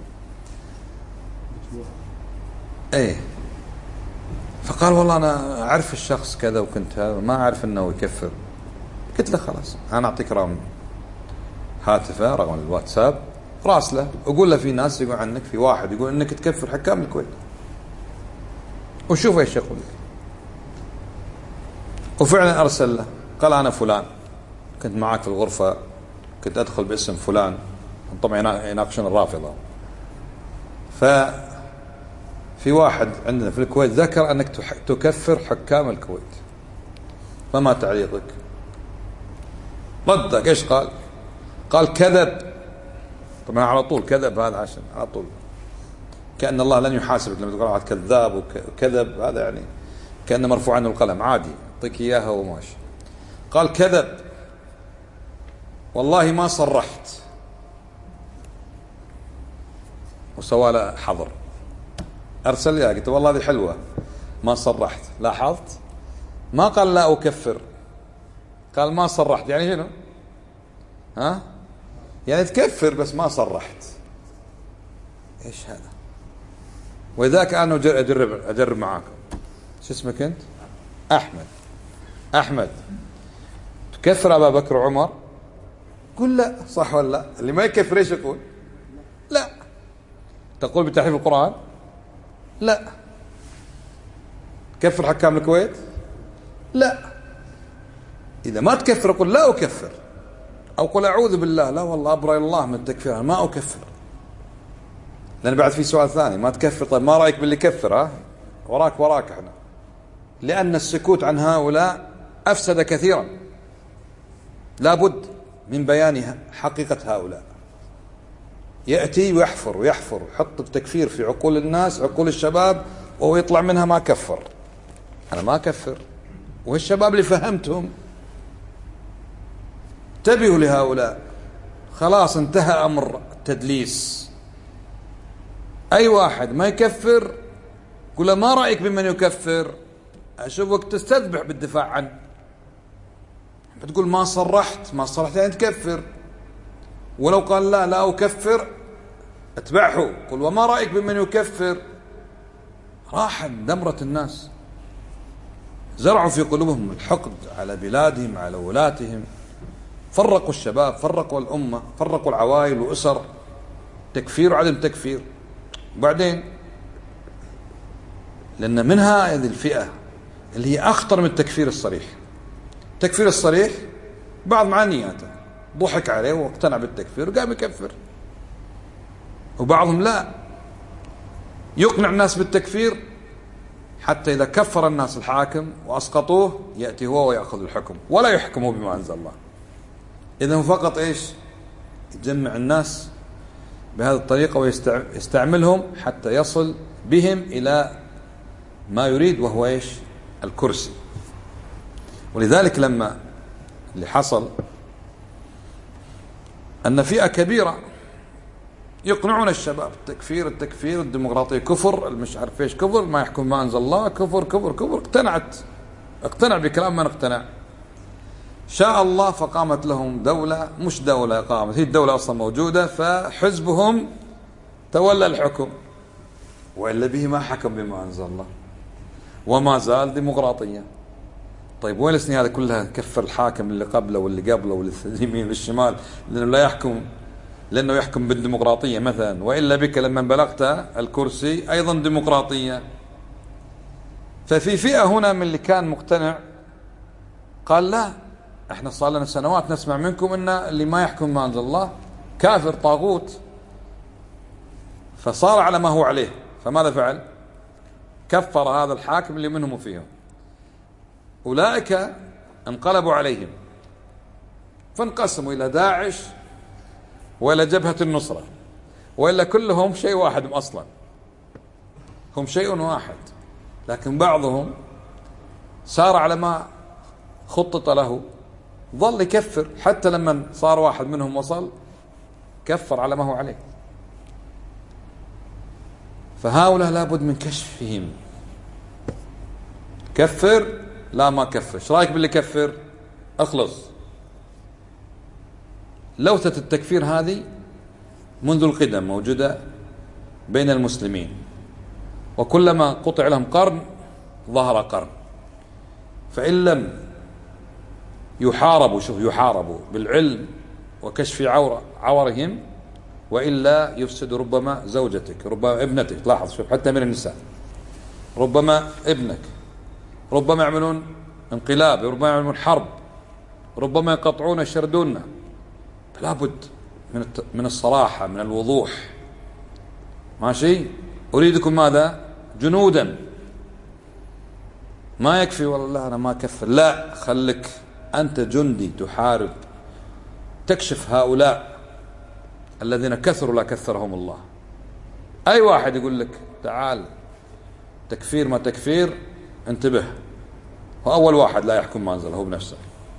S1: ايه. فقال والله انا اعرف الشخص كذا وكنت هذا، ما اعرف انه يكفر. قلت له خلاص انا اعطيك رقم هاتفه، رقم الواتساب، راسله، اقول له في ناس يقول عنك، في واحد يقول انك تكفر حكام الكويت، وشوف ايش يقول لك. وفعلا ارسل له، قال انا فلان كنت معك في الغرفة، كنت ادخل باسم فلان، طبعا يناقشون الرافضة. في واحد عندنا في الكويت ذكر انك تكفر حكام الكويت، فما تعليقك؟ ردك ايش قال؟ قال كذب. طبعا على طول كذب، هذا عشان على طول كأن الله لن يحاسبك لما تقول واحد كذاب وكذب، هذا يعني كأنه مرفوع عنه القلم، عادي يعطيك اياها وماشي. قال كذب والله ما صرحت، وسوى له حظر، ارسل لي قلت والله هذه حلوه ما صرحت. لاحظت ما قال لا اكفر، قال ما صرحت. يعني شنو؟ ها يعني تكفر بس ما صرحت. ايش هذا؟ وذاك انا اجرب معاكم. شو اسمك انت؟ احمد تكفر ابا بكر وعمر؟ قل لا. صح ولا لا؟ اللي ما يكفر ايش يقول؟ لا. تقول بتحريف القرآن؟ لا. كفر حكام الكويت؟ لا. إذا ما تكفر قل لا أكفر، أو قل أعوذ بالله، لا والله أبرأ الله من التكفير، أنا ما أكفر. لأن بعد في سؤال ثاني، ما تكفر طيب ما رأيك باللي كفر؟ ها وراك احنا. لأن السكوت عن هؤلاء أفسد كثيرا، لابد من بيان حقيقة هؤلاء. يأتي ويحفر يحط التكفير في عقول الناس، عقول الشباب، وهو يطلع منها ما كفر. أنا ما أكفر، والشباب اللي فهمتهم. انتبهوا لهؤلاء، خلاص انتهى أمر التدليس. أي واحد ما يكفر قل ما رأيك بمن يكفر، أشوفك تستذبح بالدفاع عنه. بتقول ما صرحت يعني تكفر. ولو قال لا أكفر اتبعه، قل وما رأيك بمن يكفر. راحت دمرة الناس، زرعوا في قلوبهم الحقد على بلادهم على ولاتهم، فرقوا الشباب، فرقوا الأمة، فرقوا العوائل وأسر، تكفير وعدم تكفير. وبعدين لأن منها هذه الفئة اللي هي أخطر من التكفير الصريح. التكفير الصريح بعض مع نياته ضحك عليه واقتنع بالتكفير وقام يكفر، وبعضهم لا، يقنع الناس بالتكفير حتى إذا كفر الناس الحاكم وأسقطوه يأتي هو ويأخذ الحكم ولا يحكمه بما أنزل الله. إذن فقط إيش؟ يجمع الناس بهذه الطريقة ويستعملهم حتى يصل بهم إلى ما يريد، وهو إيش؟ الكرسي. ولذلك لما اللي حصل أن فئة كبيرة يقنعون الشباب التكفير الديمقراطية كفر، مش عارف ايش كفر، ما يحكم ما أنزل الله، كفر. اقتنع بكلام من اقتنع. شاء الله فقامت لهم دولة، مش دولة قامت، هي الدولة أصلا موجودة، فحزبهم تولى الحكم، وإلا به ما حكم بما أنزل الله وما زال ديمقراطية. طيب وين السنين هذه كلها كفر الحاكم اللي قبله واللي قبله واليمين والشمال، لأنه يحكم بالديمقراطية مثلا، وإلا بك لما بلغت الكرسي أيضا ديمقراطية. ففي فئة هنا من اللي كان مقتنع قال لا، احنا صار لنا سنوات نسمع منكم ان اللي ما يحكم ما أنزل الله كافر طاغوت، فصار على ما هو عليه. فماذا فعل؟ كفر هذا الحاكم اللي منهم وفيهم. أولئك انقلبوا عليهم فانقسموا إلى داعش وإلى جبهة النصرة، وإلا كلهم شيء واحد أصلا، هم شيء واحد، لكن بعضهم سار على ما خطط له، ظل يكفر حتى لما صار واحد منهم وصل كفر على ما هو عليه. فهؤلاء لابد من كشفهم. كفر لا ما كفر، ايش رايك باللي كفر؟ اخلص لوثة التكفير هذه منذ القدم موجودة بين المسلمين، وكلما قطع لهم قرن ظهر قرن. فإن لم يحاربوا بالعلم وكشف عورهم، وإلا يفسد ربما زوجتك، ربما ابنتك. لاحظ، شوف، حتى من النساء، ربما ابنك، ربما يعملون انقلاب، ربما يعملون حرب، ربما يقطعون يشردوننا. فلا بد من الصراحة، من الوضوح. ماشي؟ أريدكم ماذا؟ جنودا. ما يكفي والله أنا ما كفر، لا، خلك أنت جندي تحارب، تكشف هؤلاء الذين كثروا لا كثرهم الله. أي واحد يقول لك تعال تكفير ما تكفير، انتبه، وأول واحد لا يحكم ما أنزله هو بنفسه.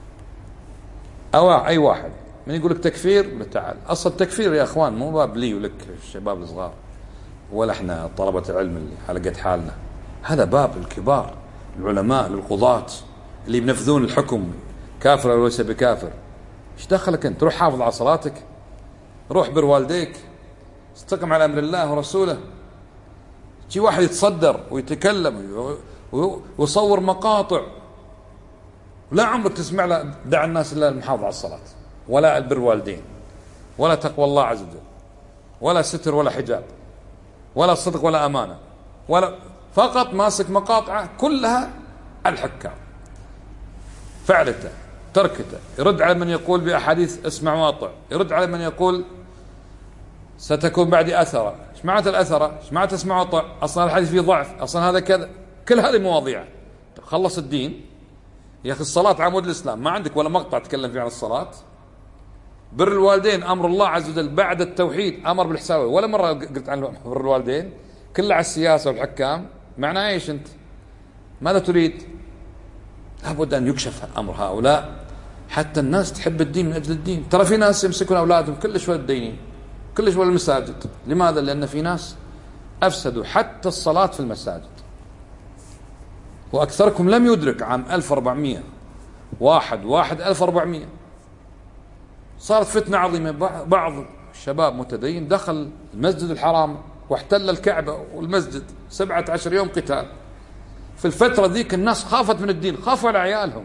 S1: أي واحد من يقول لك تكفير، تعال. أصل التكفير يا أخوان مو باب لي ولك الشباب الصغار ولا احنا طلبة العلم اللي حلقت حالنا، هذا باب الكبار، العلماء، للقضاة اللي ينفذون الحكم، كافر أو ليس بكافر. ايش دخلك انت؟ روح حافظ على صلاتك، روح بر والديك، استقم على أمر الله ورسوله. شي واحد يتصدر ويتكلم ويصور مقاطع، لا عمرك تسمع له دع الناس إلا المحافظة على الصلاة، ولا البر والدين، ولا تقوى الله عز وجل، ولا ستر ولا حجاب، ولا صدق ولا أمانة، ولا، فقط ماسك مقاطعة كلها الحكام، فعلته تركته. يرد على من يقول بأحاديث اسمع واطع، يرد على من يقول ستكون بعدي أثرة. ايش معناته الأثرة؟ ايش معناته اسمع واطع؟ أصلا الحديث فيه ضعف، أصلا هذا كذا. كل هذه مواضيع. خلص الدين يا أخي، الصلاة عمود الإسلام، ما عندك ولا مقطع تكلم فيه عن الصلاة. بر الوالدين أمر الله عز وجل بعد التوحيد، أمر بالإحسان، ولا مرة قلت عن بر الوالدين، كله على السياسة والحكام. معناه ايش انت؟ ماذا تريد؟ لابد أن يكشف أمر هؤلاء حتى الناس تحب الدين من أجل الدين. ترى في ناس يمسكون أولادهم كل شوية الدينين، كل شوية المساجد. لماذا؟ لأن في ناس أفسدوا حتى الصلاة في المساجد. وأكثركم لم يدرك عام 1400 واحد 1400 صارت فتنة عظيمة. بعض الشباب متدين دخل المسجد الحرام واحتل الكعبة والمسجد 17 يوم قتال. في الفترة ذيك الناس خافت من الدين، خافوا على عيالهم.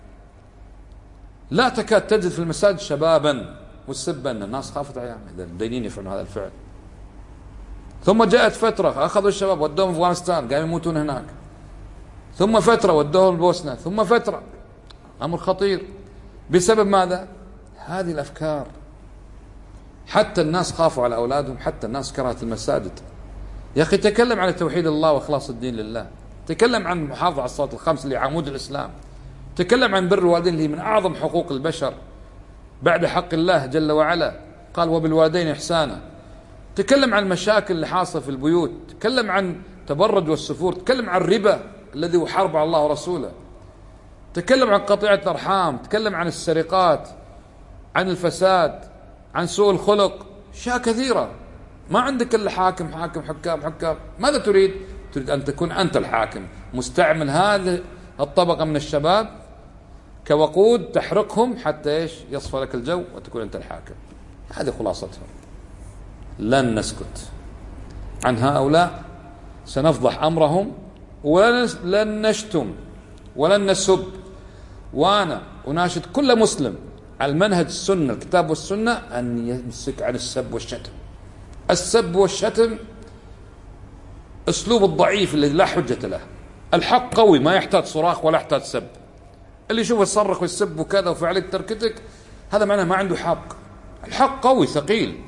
S1: لا تكاد تجد في المساجد شبابا، والسبة أن الناس خافت عيالهم، إذا الدينين يفعلون هذا الفعل. ثم جاءت فترة أخذوا الشباب ودوهم أفغانستان، قاموا يموتون هناك. ثم فترة ودوهم البوسنة. ثم فترة، أمر خطير. بسبب ماذا؟ هذه الأفكار. حتى الناس خافوا على أولادهم، حتى الناس كرهت المساجد. يا أخي تكلم عن توحيد الله وإخلاص الدين لله، تكلم عن المحافظة على الصلاة الخمس اللي عمود الإسلام، تكلم عن بر الوالدين اللي من أعظم حقوق البشر بعد حق الله جل وعلا، قال وبالوالدين إحسانا. تكلم عن المشاكل اللي حاصلة في البيوت، تكلم عن تبرج والسفور، تكلم عن الربا الذي هو حرب على الله ورسوله، تكلم عن قطيعة الأرحام، تكلم عن السرقات، عن الفساد، عن سوء الخلق، أشياء كثيرة. ما عندك إلا حكام. ماذا تريد؟ تريد أن تكون أنت الحاكم، مستعمل هذه الطبقة من الشباب كوقود تحرقهم حتى إيش؟ يصفى لك الجو وتكون أنت الحاكم. هذه خلاصتهم. لن نسكت عن هؤلاء، سنفضح أمرهم، ولن نشتم ولن نسب. وأنا أناشد كل مسلم على المنهج السنة، الكتاب والسنة، أن يمسك عن السب والشتم. السب والشتم أسلوب الضعيف الذي لا حجة له. الحق قوي ما يحتاج صراخ ولا يحتاج سب. اللي يشوف يصرخ ويسب وكذا وفعلك تركتك، هذا معناه ما عنده حق. الحق قوي ثقيل،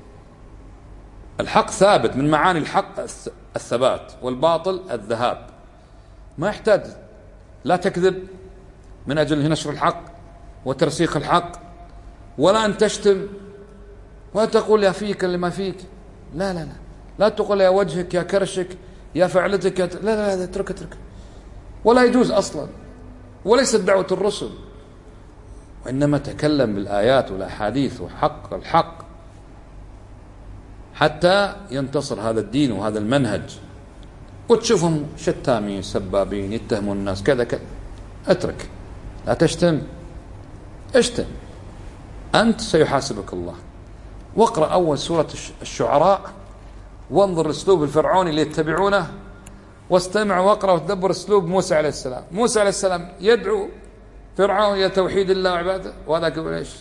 S1: الحق ثابت، من معاني الحق الثبات، والباطل الذهاب. ما يحتاج لا تكذب من أجل نشر الحق وترسيخ الحق، ولا أن تشتم ولا تقول يا فيك اللي ما فيك. لا تقول يا وجهك يا كرشك يا فعلتك لا اترك. ولا يجوز أصلا، وليست دعوة الرسل. وإنما تكلم بالآيات والأحاديث وحق الحق حتى ينتصر هذا الدين وهذا المنهج. وتشوفهم شتامين سبابين يتهمون الناس كذا. اترك، لا تشتم. اشتم أنت سيحاسبك الله. واقرأ أول سورة الشعراء وانظر الأسلوب الفرعوني اللي يتبعونه، واستمع واقرأ وتدبر أسلوب موسى عليه السلام. موسى عليه السلام يدعو فرعون إلى توحيد الله وعباده، وهذاك يقول إيش؟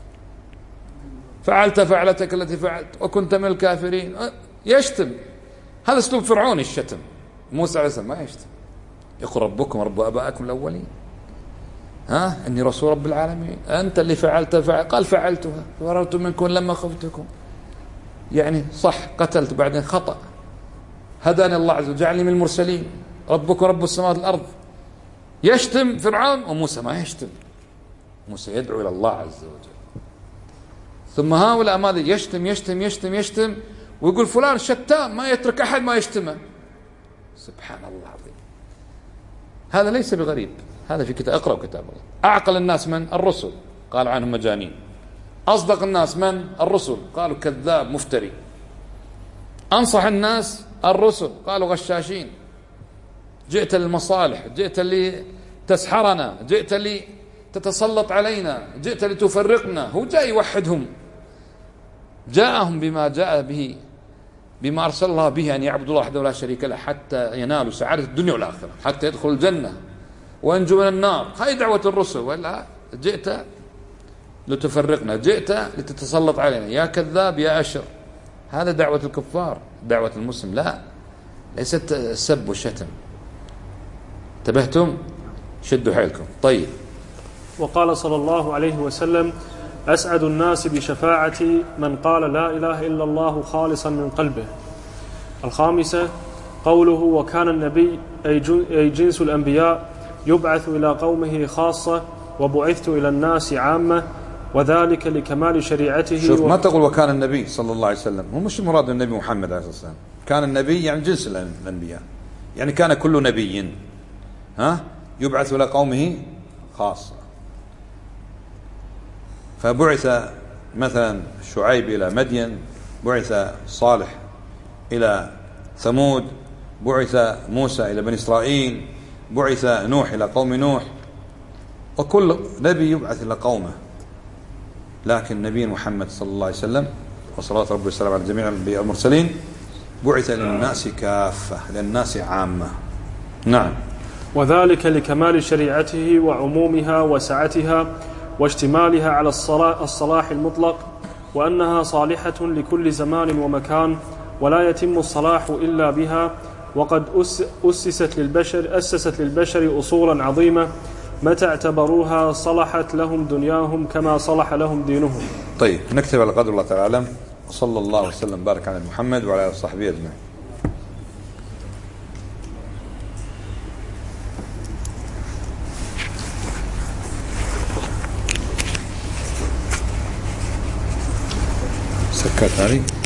S1: فعلت فعلتك التي فعلت وكنت من الكافرين، يشتم. هذا أسلوب فرعوني الشتم. موسى عليه السلام ما يشتم، يقول ربكم رب آبائكم الأولين، إني رسول رب العالمين، أنت اللي فعلت قال فعلتها فررت منكم لما خفتكم. يعني صح قتلت بعدين خطأ، هداني الله عز وجل جعلني من المرسلين، ربكم رب السماوات والأرض. يشتم فرعون وموسى ما يشتم، موسى يدعو إلى الله عز وجل. ثم هؤلاء ماذا؟ يشتم يشتم يشتم يشتم، ويقول فلان شتام ما يترك أحد ما يشتمه. سبحان الله العظيم. هذا ليس بغريب، هذا في كتاب، اقرأوا كتاب الله. أعقل الناس من؟ الرسل، قالوا عنهم مجانين. أصدق الناس من؟ الرسل، قالوا كذاب مفتري. أنصح الناس الرسل، قالوا غشاشين. جئت للمصالح، جئت لتسحرنا، جئت لتتسلط علينا، جئت لتفرقنا. هو جاء يوحدهم، جاءهم بما جاء به، بما أرسل الله به، أن يعبدوا الله وحده لا شريك له حتى ينالوا سعادة الدنيا والآخرة، حتى يدخلوا الجنة وينجوا من النار. هاي دعوة الرسل. ولا جئت لتفرقنا، جئت لتتسلط علينا، يا كذاب يا أشر. هذا دعوة الكفار. دعوة المسلم لا، ليست السب والشتم. انتبهتم؟ شدوا حيلكم. طيب.
S2: وقال صلى الله عليه وسلم: أسعد الناس بشفاعتي من قال لا إله إلا الله خالصا من قلبه. الخامسة قوله: وكان النبي أي جنس الأنبياء يبعث إلى قومه خاصة وبعثت إلى الناس عامة، وذلك لكمال شريعته.
S1: شوف، ما تقول وكان النبي صلى الله عليه وسلم، هو مش مراد النبي محمد عليه الصلاة والسلام. كان النبي يعني جنس الأنبياء، يعني كان كل نبي يبعث إلى قومه خاصة. فبعث مثلا شعيب إلى مدين، بعث صالح إلى ثمود، بعث موسى إلى بني إسرائيل، بعث نوح إلى قوم نوح، وكل نبي يبعث إلى قومه. لكن نبي محمد صلى الله عليه وسلم وصلوات ربي والسلام على جميع الأنبياء المرسلين بعث للناس كافة، للناس عامة. نعم.
S2: وذلك لكمال شريعته وعمومها وسعتها واشتمالها على الصلاح المطلق، وأنها صالحة لكل زمان ومكان، ولا يتم الصلاح إلا بها. وقد أسست للبشر أصولا عظيمة، متى اعتبروها صلحت لهم دنياهم كما صلح لهم دينهم.
S1: طيب، نكتب على قدر الله تعالى. وصلى الله وسلم بارك على محمد وعلى آله وصحبه أجمعين. سكت علي.